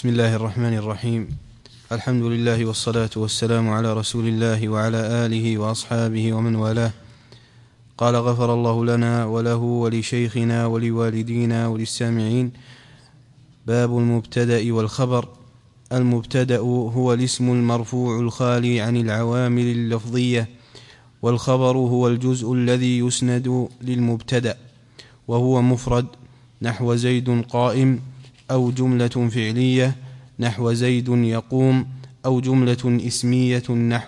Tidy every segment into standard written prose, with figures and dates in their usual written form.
بسم الله الرحمن الرحيم. الحمد لله والصلاة والسلام على رسول الله وعلى آله وأصحابه ومن والاه. قال: غفر الله لنا وله ولشيخنا ولوالدينا وللسامعين. باب المبتدأ والخبر. المبتدأ هو الاسم المرفوع الخالي عن العوامل اللفظية، والخبر هو الجزء الذي يسند للمبتدأ وهو مفرد، نحو زيد قائم، أو جملة فعلية نحو زيد يقوم، أو جملة اسمية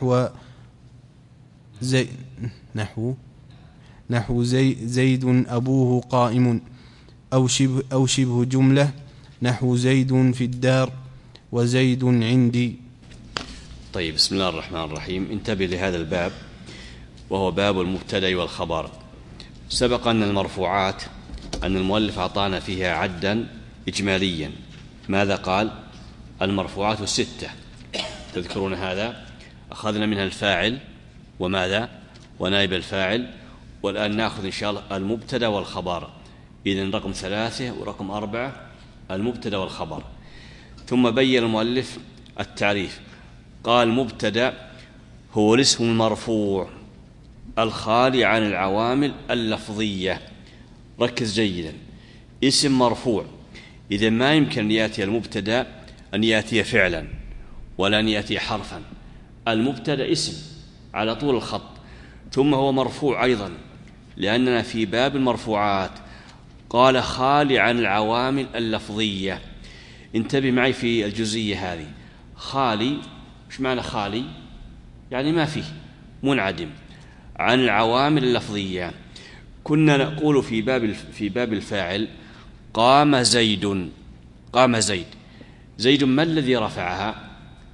نحو زيد أبوه قائم، أو شبه جملة نحو زيد في الدار وزيد عندي. طيب، بسم الله الرحمن الرحيم. انتبه لهذا الباب، وهو باب المبتدأ والخبر. سبق أن المرفوعات أن المؤلف أعطانا فيها عدا إجماليا. ماذا قال؟ المرفوعات 6. تذكرون هذا؟ أخذنا منها الفاعل وماذا؟ ونائب الفاعل. والآن نأخذ إن شاء الله المبتدأ والخبر. إذن رقم 3 ورقم 4 المبتدأ والخبر. ثم بين المؤلف التعريف. قال: مبتدأ هو الاسم المرفوع الخالي عن العوامل اللفظية. ركز جيدا، اسم مرفوع. إذا ما يمكن أن يأتي المبتدأ أن يأتي فعلا ولا أن يأتي حرفا. المبتدأ اسم على طول الخط، ثم هو مرفوع أيضا، لأننا في باب المرفوعات. قال: خالي عن العوامل اللفظية. انتبه معي في الجزئية هذه. خالي، مش معنى خالي؟ يعني ما فيه، منعدم عن العوامل اللفظية. كنا نقول في باب الفاعل: قام زيد. قام زيد. زيد ما الذي رفعها؟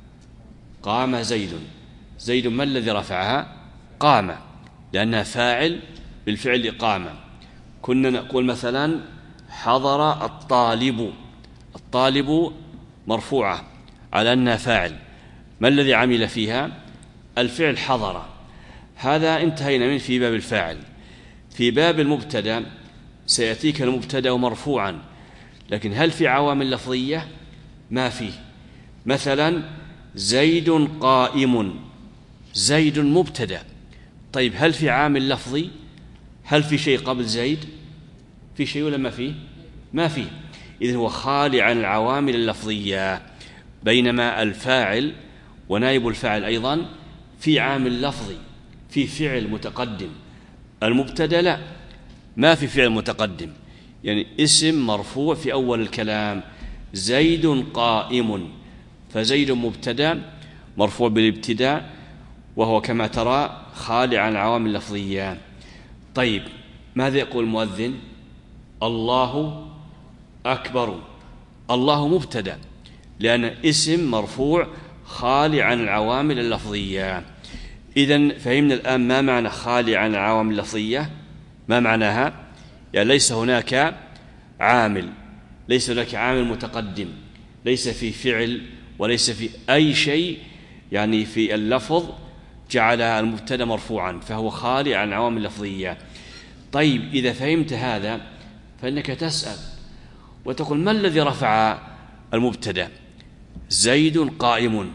قام زيد. زيد ما الذي رفعها؟ قام، لأنها فاعل بالفعل قام. كنا نقول مثلا: حضر الطالب. الطالب مرفوعة على أنها فاعل. ما الذي عمل فيها؟ الفعل حضر. هذا انتهينا من في باب الفاعل. في باب المبتدأ سيأتيك المبتدأ مرفوعا، لكن هل في عوامل لفظية؟ ما فيه. مثلا: زيد قائم. زيد مبتدأ. طيب، هل في عامل لفظي؟ هل في شيء قبل زيد؟ في شيء ولا ما فيه؟ ما فيه. إذن هو خالي عن العوامل اللفظية. بينما الفاعل ونائب الفاعل أيضا في عامل لفظي، في فعل متقدم. المبتدأ لا، ما في فعل متقدم، يعني اسم مرفوع في أول الكلام. زيد قائم، فزيد مبتدأ مرفوع بالابتداء، وهو كما ترى خالي عن العوامل اللفظية. طيب، ماذا يقول المؤذن؟ الله أكبر. الله مبتدأ، لأن اسم مرفوع خالي عن العوامل اللفظية. إذن فهمنا الآن ما معنى خالي عن العوامل اللفظية. ما معناها؟ يعني ليس هناك عامل، ليس هناك عامل متقدم، ليس في فعل وليس في أي شيء يعني في اللفظ جعل المبتدأ مرفوعا، فهو خالي عن العوامل اللفظية. طيب، إذا فهمت هذا فإنك تسأل وتقول: ما الذي رفع المبتدأ؟ زيد قائم،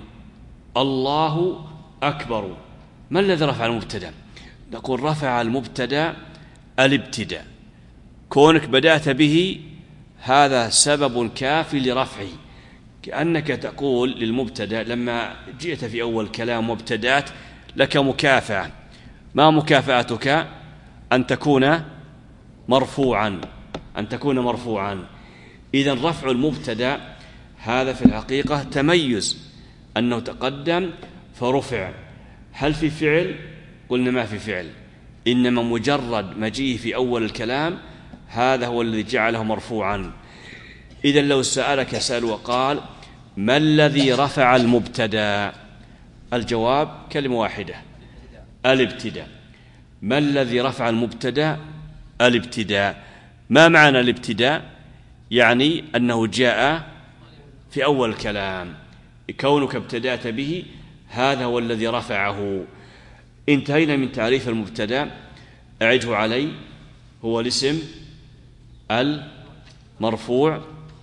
الله أكبر. ما الذي رفع المبتدأ؟ نقول: رفع المبتدأ الابتداء. كونك بدأت به هذا سبب كافي لرفعه. كأنك تقول للمبتدأ لما جئت في أول كلام مبتدأت لك مكافأة. ما مكافأتك؟ أن تكون مرفوعا، أن تكون مرفوعا. إذن رفع المبتدأ هذا في الحقيقة تميز، أنه تقدم فرفع. هل في فعل؟ قلنا ما في فعل، إنما مجرد مجيء في أول الكلام هذا هو الذي جعله مرفوعا. إذن لو سألك سأل وقال: ما الذي رفع المبتدأ؟ الجواب كلمة واحدة: الابتداء. ما الذي رفع المبتدأ؟ الابتداء. ما معنى الابتداء؟ يعني أنه جاء في أول الكلام، كونك ابتدأت به هذا هو الذي رفعه. انتهينا من تعريف المبتدأ. أعده علي. هو الاسم المرفوع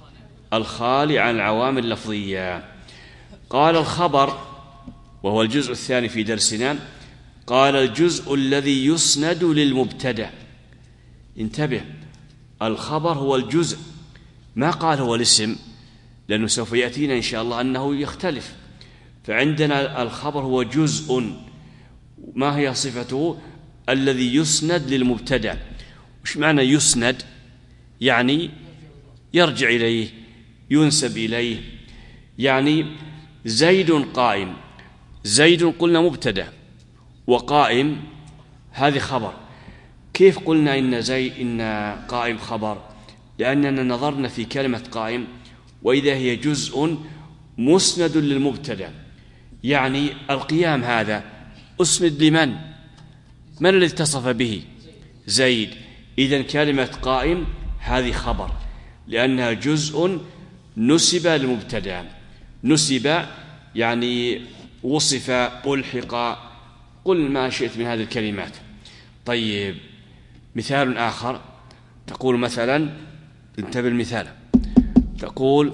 الخالي عن العوامل اللفظية. قال الخبر، وهو الجزء الثاني في درسنا، قال الجزء الذي يسند للمبتدأ. انتبه، الخبر هو الجزء، ما قال هو الاسم، لأنه سوف يأتينا إن شاء الله أنه يختلف. فعندنا الخبر هو جزء. ما هي صفته؟ الذي يسند للمبتدأ. وش معنى يسند؟ يعني يرجع إليه، ينسب إليه. يعني زيد قائم، زيد قلنا مبتدأ، وقائم هذه خبر. كيف قلنا إن قائم خبر؟ لأننا نظرنا في كلمة قائم وإذا هي جزء مسند للمبتدأ. يعني القيام هذا أسند لمن؟ من الذي اتصف به؟ زيد. إذن كلمة قائم هذه خبر، لأنها جزء نسب للمبتدأ. نسب يعني وصف، ألحق، قل ما شئت من هذه الكلمات. طيب، مثال آخر، تقول مثلا، انتبه المثال، تقول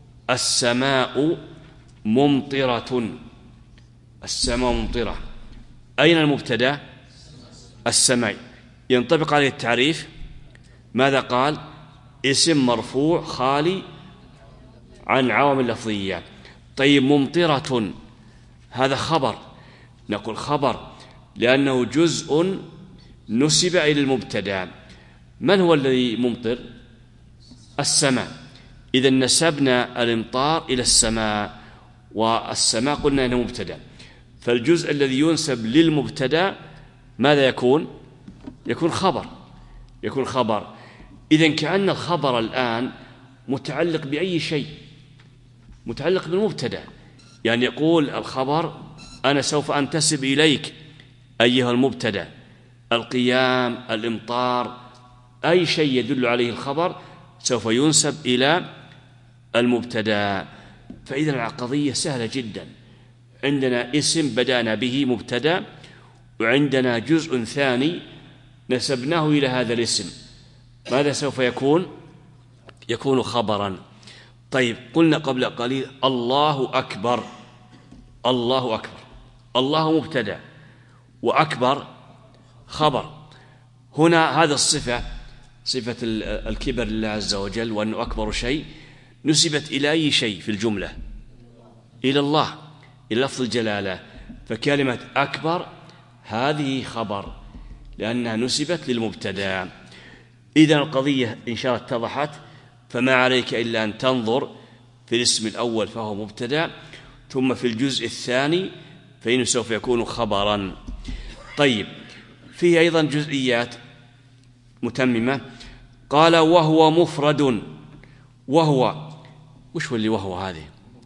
السماء ممطرة. السماء ممطرة، أين المبتدأ؟ السماء. ينطبق عليه التعريف، ماذا قال؟ اسم مرفوع خالي عن عوامل لفظية. طيب، ممطرة هذا خبر، نقول خبر لأنه جزء نسب إلى المبتدأ. من هو الذي ممطر؟ السماء. إذا نسبنا الامطار إلى السماء، والسماء قلنا أنه مبتدأ، فالجزء الذي ينسب للمبتدأ ماذا يكون؟ يكون خبر. يكون خبر. إذن كأن الخبر الآن متعلق بأي شيء، متعلق بالمبتدأ. يعني يقول الخبر أنا سوف أنتسب إليك أيها المبتدأ، القيام، الإمطار، أي شيء يدل عليه الخبر سوف ينسب إلى المبتدأ. فإذا القضية سهلة جدا، عندنا اسم بدأنا به مبتدأ، وعندنا جزء ثاني نسبناه إلى هذا الاسم، ماذا سوف يكون؟ يكون خبرا. طيب، قلنا قبل قليل الله أكبر. الله أكبر، الله مبتدأ وأكبر خبر. هنا هذا الصفة، صفة الكبر لله عز وجل وأنه أكبر شيء، نسبت إلى أي شيء في الجملة؟ إلى الله، إلى لفظ الجلالة. فكلمة أكبر هذه خبر لأنها نسبت للمبتدأ. إذن القضية إن شاء الله اتضحت، فما عليك إلا أن تنظر في الاسم الأول فهو مبتدأ، ثم في الجزء الثاني فإنه سوف يكون خبرا. طيب، فيه أيضا جزئيات متممة. قال وهو مفرد. وهو، وش هو اللي وهو هذه؟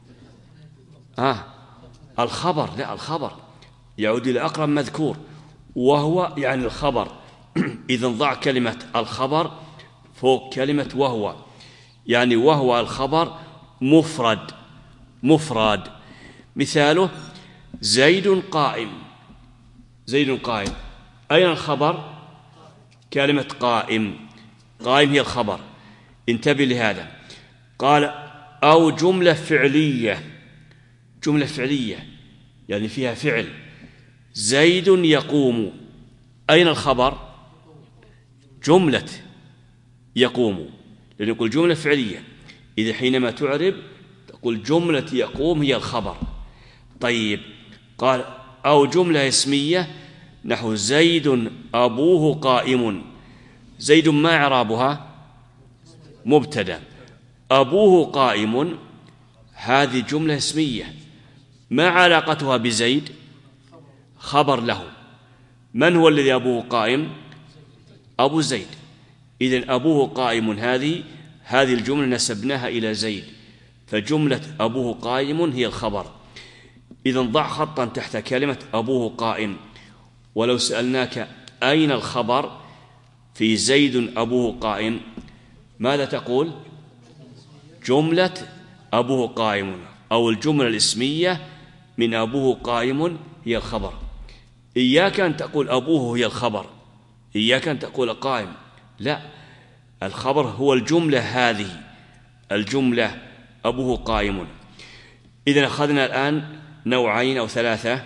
الخبر. لا، الخبر يعود إلى أقرب مذكور، وهو يعني الخبر. إذن ضع كلمة الخبر فوق كلمة وهو، يعني وهو الخبر مفرد. مفرد. مثاله زيد قائم. زيد قائم، أين الخبر؟ كلمة قائم. قائم هي الخبر. انتبه لهذا. قال أو جملة فعلية. جملة فعلية يعني فيها فعل. زيد يقوم، أين الخبر؟ جملة يقوم، لأن يقول جملة فعلية. إذا حينما تعرب تقول جملة يقوم هي الخبر. طيب، قال أو جملة اسمية نحو زيد أبوه قائم. زيد ما إعرابها؟ مبتدأ. أبوه قائم هذه جملة اسمية، ما علاقتها بزيد؟ خبر له. من هو الذي أبوه قائم؟ أبو زيد. إذن أبوه قائم هذه الجملة نسبناها إلى زيد، فجملة أبوه قائم هي الخبر. إذن ضع خطا تحت كلمة أبوه قائم. ولو سألناك أين الخبر في زيد أبوه قائم، ماذا تقول؟ جملة أبوه قائم، أو الجملة الاسمية من أبوه قائم هي الخبر. إياك أن تقول أبوه هي الخبر، إياك أن تقول قائم، لا، الخبر هو الجملة هذه الجملة أبوه قائم. إذن أخذنا الآن نوعين أو ثلاثة،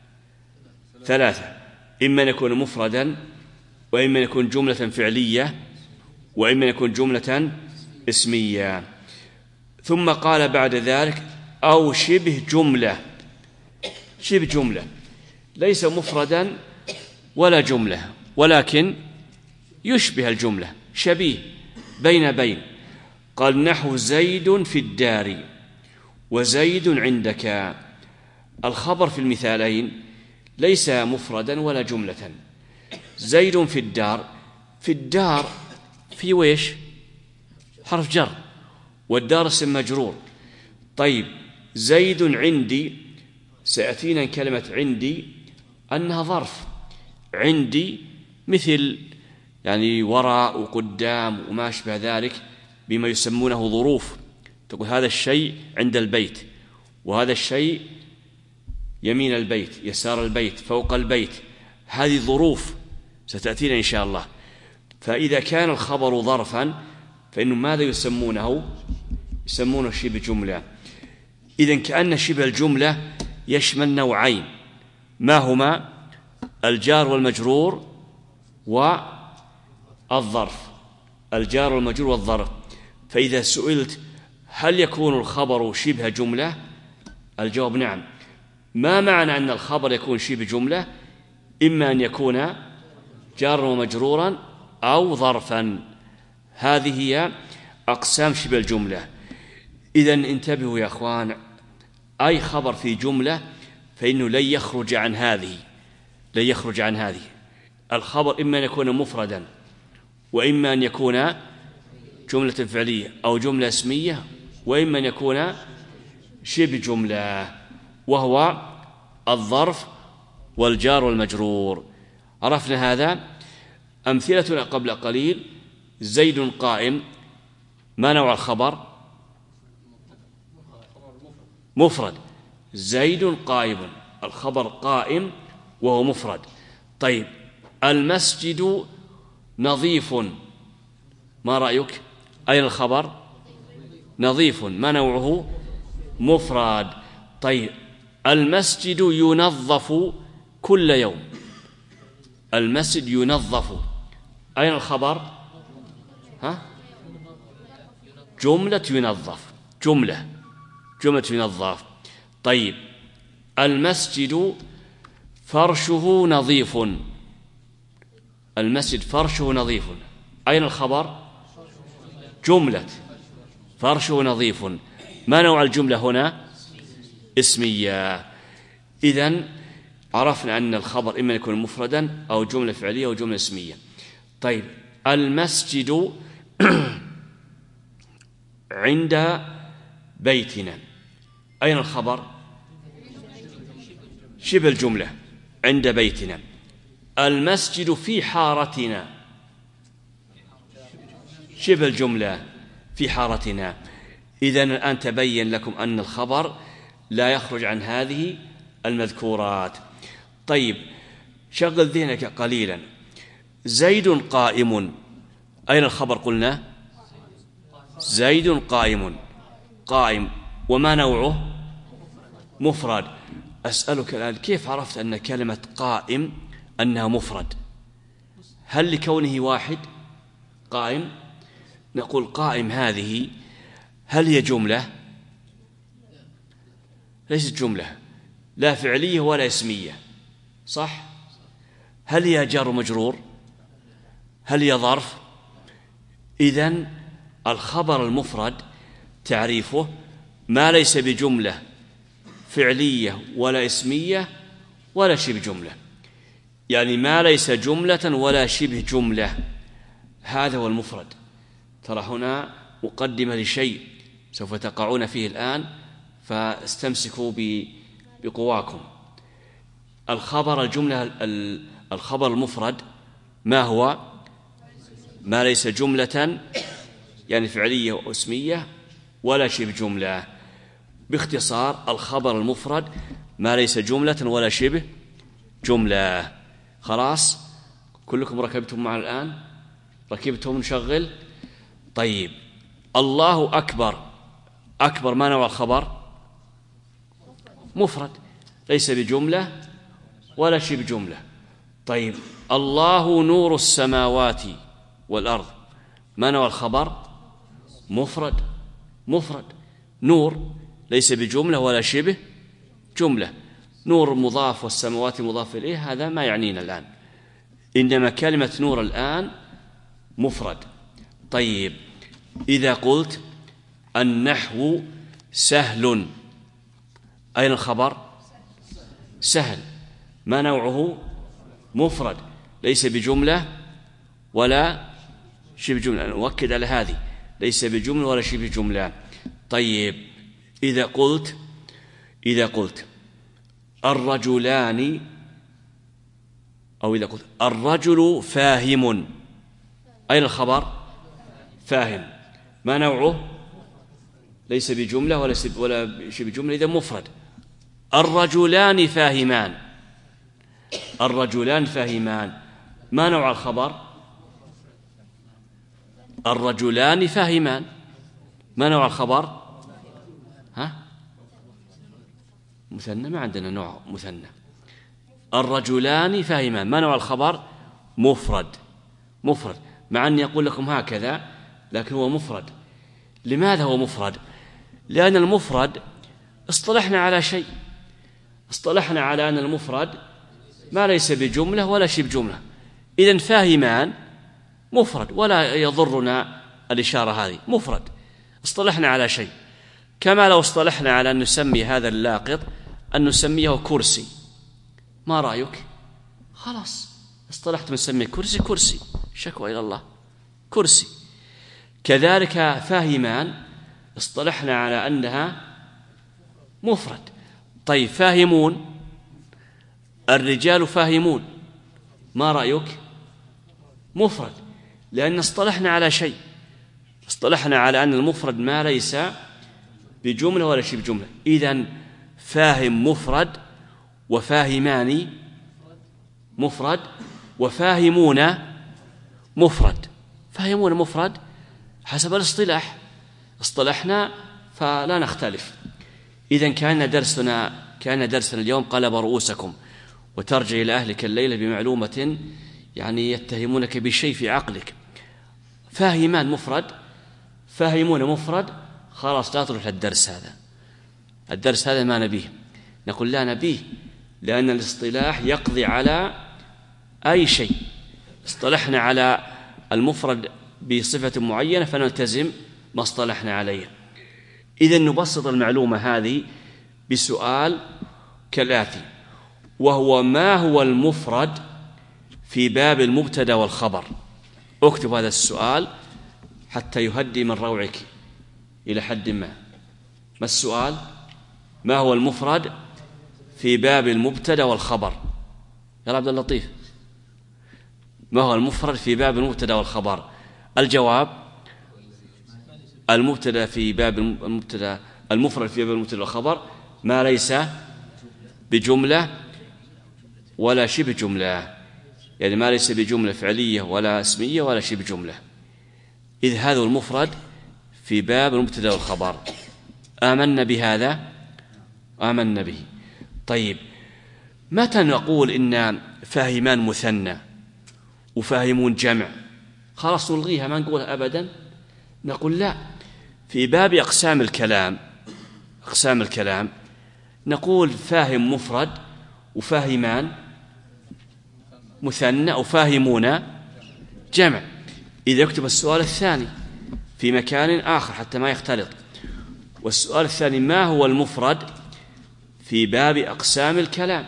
إما أن يكون مفردا، وإما أن يكون جملة فعلية، وإما أن يكون جملة اسمية. ثم قال بعد ذلك أو شبه جملة. شبه جملة ليس مفردا ولا جملة، ولكن يشبه الجملة، شبيه بين. قال نحو زيد في الدار وزيد عندك. الخبر في المثالين ليس مفردا ولا جملة. زيد في الدار، في الدار في ويش؟ حرف جر، والدار اسم مجرور. طيب زيد عندي، سيأتينا كلمة عندي أنها ظرف. عندي مثل يعني وراء وقدام وما أشبه ذلك بما يسمونه ظروف. تقول هذا الشيء عند البيت، وهذا الشيء يمين البيت، يسار البيت، فوق البيت. هذه ظروف ستأتينا إن شاء الله. فإذا كان الخبر ظرفا فإنه ماذا يسمونه؟ يسمونه شبه جملة. إذن كأن شبه الجملة يشمل نوعين، ما هما؟ الجار والمجرور والظرف. الجار والمجرور والظرف. فإذا سئلت هل يكون الخبر شبه جملة؟ الجواب نعم. ما معنى أن الخبر يكون شبه جملة؟ إما أن يكون جارا ومجرورا أو ظرفا. هذه هي أقسام شبه الجملة. إذن انتبهوا يا أخوان، أي خبر في جملة فإنه لن يخرج عن هذه. الخبر إما أن يكون مفردا، وإما أن يكون جملة فعلية أو جملة اسمية، وإما أن يكون شبه جملة وهو الظرف والجار والمجرور. عرفنا هذا. أمثلتنا قبل قليل: زيد قائم، ما نوع الخبر؟ مفرد. زيد قائم، الخبر قائم وهو مفرد. طيب المسجد نظيف، ما رأيك؟ أين الخبر؟ نظيف، ما نوعه؟ مفرد. طيب المسجد ينظف كل يوم، المسجد ينظف، أين الخبر؟ جملة ينظف، جملة ينظف. طيب المسجد فرشه نظيف، المسجد فرشه نظيف، أين الخبر؟ جملة فرشه نظيف. ما نوع الجملة هنا؟ اسمية. إذن عرفنا أن الخبر إما يكون مفردا أو جملة فعلية أو جملة اسمية. طيب المسجد عند بيتنا، أين الخبر؟ شبه الجملة، عند بيتنا. المسجد في حارتنا، شبه الجملة، في حارتنا. إذن الآن تبين لكم أن الخبر لا يخرج عن هذه المذكورات. طيب شغل ذهنك قليلا. زيد قائم، أين الخبر؟ قلنا زيد قائم، قائم، وما نوعه؟ مفرد. أسألك الآن كيف عرفت أن كلمة قائم أنها مفرد؟ هل لكونه واحد قائم؟ نقول قائم هذه هل هي جملة؟ ليست جملة، لا فعلية ولا اسمية، صح؟ هل هي جار ومجرور؟ هل هي ظرف؟ إذن الخبر المفرد تعريفه ما ليس بجملة فعلية ولا اسمية ولا شبه جملة، يعني ما ليس جملة ولا شبه جملة، هذا هو المفرد. ترى هنا مقدمة لشيء سوف تقعون فيه الآن، فاستمسكوا بقواكم. الخبر الجملة، الخبر المفرد ما هو؟ ما ليس جملة يعني فعلية واسمية ولا شبه جملة. باختصار الخبر المفرد ما ليس جملة ولا شبه جملة. خلاص كلكم ركبتم معنا الآن؟ ركبتم؟ نشغل. طيب الله أكبر، أكبر ما نوع الخبر؟ مفرد، ليس بجملة ولا شبه جملة. طيب الله نور السماوات والأرض، ما نوع الخبر؟ مفرد، مفرد. نور ليس بجملة ولا شبه جملة، نور مضاف والسماوات مضاف إليه، هذا ما يعنينا الآن، إنما كلمة نور الآن مفرد. طيب إذا قلت النحو سهل، أين الخبر؟ سهل، ما نوعه؟ مفرد، ليس بجملة ولا شبه جملة، نؤكد على هذه، ليس بجملة ولا شبه جملة. طيب إذا قلت الرجلان، أو إذا قلت الرجل فاهم، أين الخبر؟ فاهم، ما نوعه؟ ليس بجملة ولا شبه جملة، إذا مفرد. الرجلان فاهمان، الرجلان فاهمان، ما نوع الخبر؟ الرجلان فاهمان، ما نوع الخبر؟ مثنى، ما عندنا نوع مثنى. الرجلان فاهمان، ما نوع الخبر؟ مفرد، مفرد، مع أني أقول لكم هكذا لكن هو مفرد. لماذا هو مفرد؟ لأن المفرد اصطلحنا على شيء، اصطلحنا على أن المفرد ما ليس بجملة ولا شبه جملة، إذن فاهمان مفرد، ولا يضرنا الإشارة هذه، مفرد، اصطلحنا على شيء. كما لو اصطلحنا على أن نسمي هذا اللاقط أن نسميه كرسي، ما رأيك؟ خلاص اصطلحت نسميه كرسي، كرسي، شكوى إلى الله، كرسي. كذلك فاهمان اصطلحنا على أنها مفرد. طيب فاهمون، الرجال فاهمون، ما رأيك؟ مفرد، لأن اصطلحنا على شيء، اصطلحنا على أن المفرد ما ليس بجملة ولا شبه جملة. إذن فاهم مفرد، وفاهمان مفرد، وفاهمون مفرد. فاهمون مفرد حسب الاصطلاح، اصطلحنا فلا نختلف. إذن كان درسنا اليوم قلب رؤوسكم، وترجع إلى أهلك الليلة بمعلومة يعني يتهمونك بشيء في عقلك. فاهمان مفرد، فاهمون مفرد، خلاص لا تروح للدرس هذا، الدرس هذا ما نبيه. نقول لا نبيه، لأن الاصطلاح يقضي على أي شيء، اصطلحنا على المفرد بصفة معينة فنلتزم ما اصطلحنا عليه. إذن نبسط المعلومة هذه بسؤال كالآتي، وهو ما هو المفرد في باب المبتدأ والخبر؟ اكتب هذا السؤال حتى يهدي من روعك إلى حد ما. ما السؤال؟ ما هو المفرد في باب المبتدأ والخبر؟ يا عبد اللطيف، ما هو المفرد في باب المبتدأ والخبر؟ الجواب: المبتدأ في باب المبتدأ، المفرد في باب المبتدأ والخبر ما ليس بجملة ولا شبه جملة، يعني ما ليس بجملة فعلية ولا اسمية ولا شبه جملة. إذ هذا المفرد في باب المبتدأ والخبر. آمنا بهذا؟ آمنا به. طيب متى نقول إن فاهمان مثنى وفاهمون جمع؟ خلاص نلغيها، ما نقولها أبدا. نقول لا، في باب أقسام الكلام نقول فاهم مفرد وفاهمان مثنى وفاهمون جمع. إذا يكتب السؤال الثاني في مكان آخر حتى ما يختلط. والسؤال الثاني: ما هو المفرد في باب أقسام الكلام؟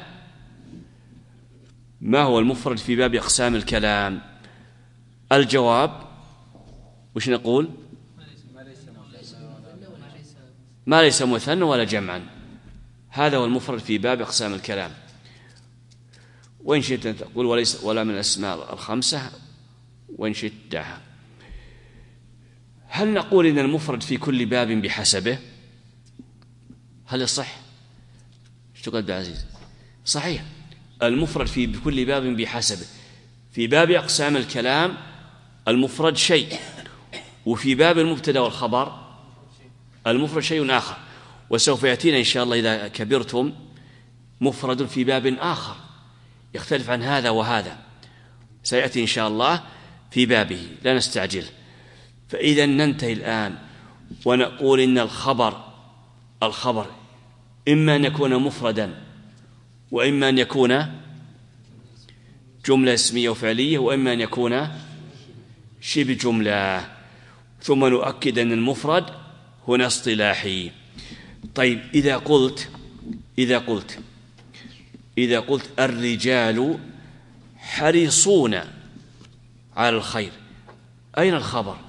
ما هو المفرد في باب أقسام الكلام؟ الجواب وش نقول؟ ما ليس مثنى ولا جمعا، هذا هو المفرد في باب أقسام الكلام. وإن شئت تقول وليس ولا من الأسماء الخمسة، وإن شئت دعها. هل نقول إن المفرد في كل باب بحسبه؟ هل يصح؟ ايش تقول عبد العزيز؟ صحيح، المفرد في كل باب بحسبه. في باب أقسام الكلام المفرد شيء، وفي باب المبتدأ والخبر المفرد شيء آخر، وسوف يأتينا إن شاء الله إذا كبرتم مفرد في باب آخر يختلف عن هذا وهذا، سيأتي إن شاء الله في بابه، لا نستعجل. فإذا ننتهي الآن ونقول إن الخبر إما أن يكون مفردا، وإما أن يكون جملة اسمية وفعلية، وإما أن يكون شبه جملة. ثم نؤكد أن المفرد هنا اصطلاحي. طيب إذا قلت الرجال حريصون على الخير، أين الخبر؟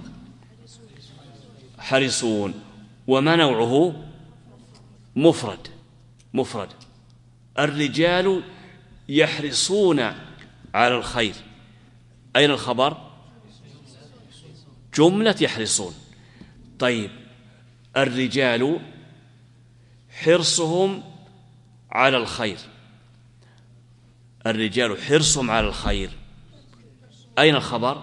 حريصون، وما نوعه؟ مفرد. الرجال يحرصون على الخير، أين الخبر؟ جملة يحرصون. طيب الرجال حرصهم على الخير، الرجال حرصهم على الخير، أين الخبر؟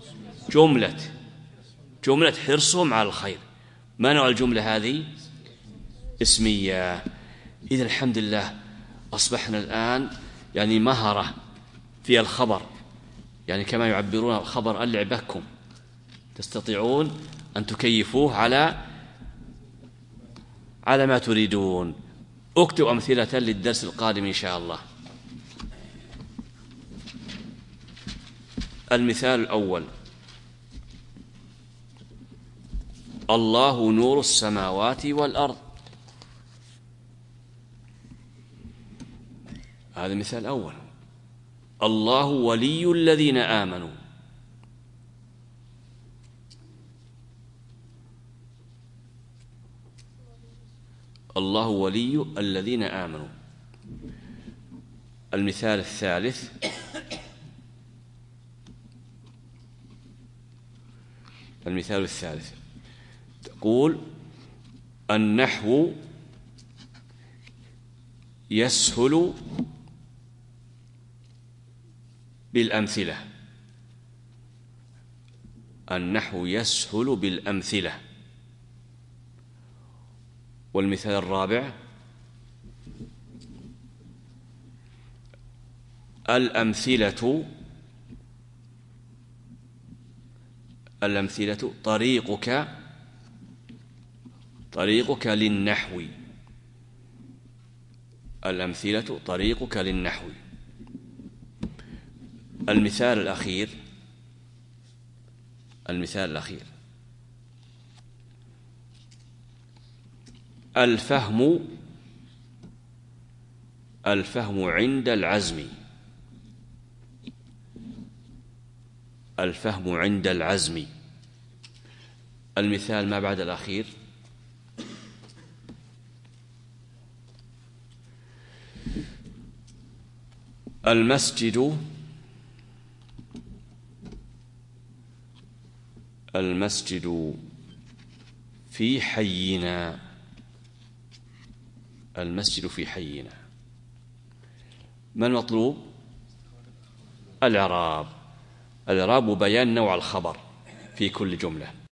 جملة حرصهم على الخير. ما نوع الجملة هذه؟ اسمية. إذا الحمد لله أصبحنا الآن يعني مهرة في الخبر، يعني كما يعبرون الخبر ألعبكم، تستطيعون أن تكيفوه على ما تريدون. اكتب أمثلة للدرس القادم إن شاء الله. المثال الأول: الله نور السماوات والأرض. هذا مثال أول. الله ولي الذين آمنوا. الله ولي الذين آمنوا. المثال الثالث: تقول النحو يسهل بالأمثلة. النحو يسهل بالأمثلة. والمثال الرابع: الأمثلة طريقك للنحو. الأمثلة طريقك للنحو. المثال الأخير: الفهم عند العزم. الفهم عند العزم. المثال ما بعد الأخير: المسجد في حينا. المسجد في حينا. ما المطلوب؟ الإعراب وبيان نوع الخبر في كل جملة.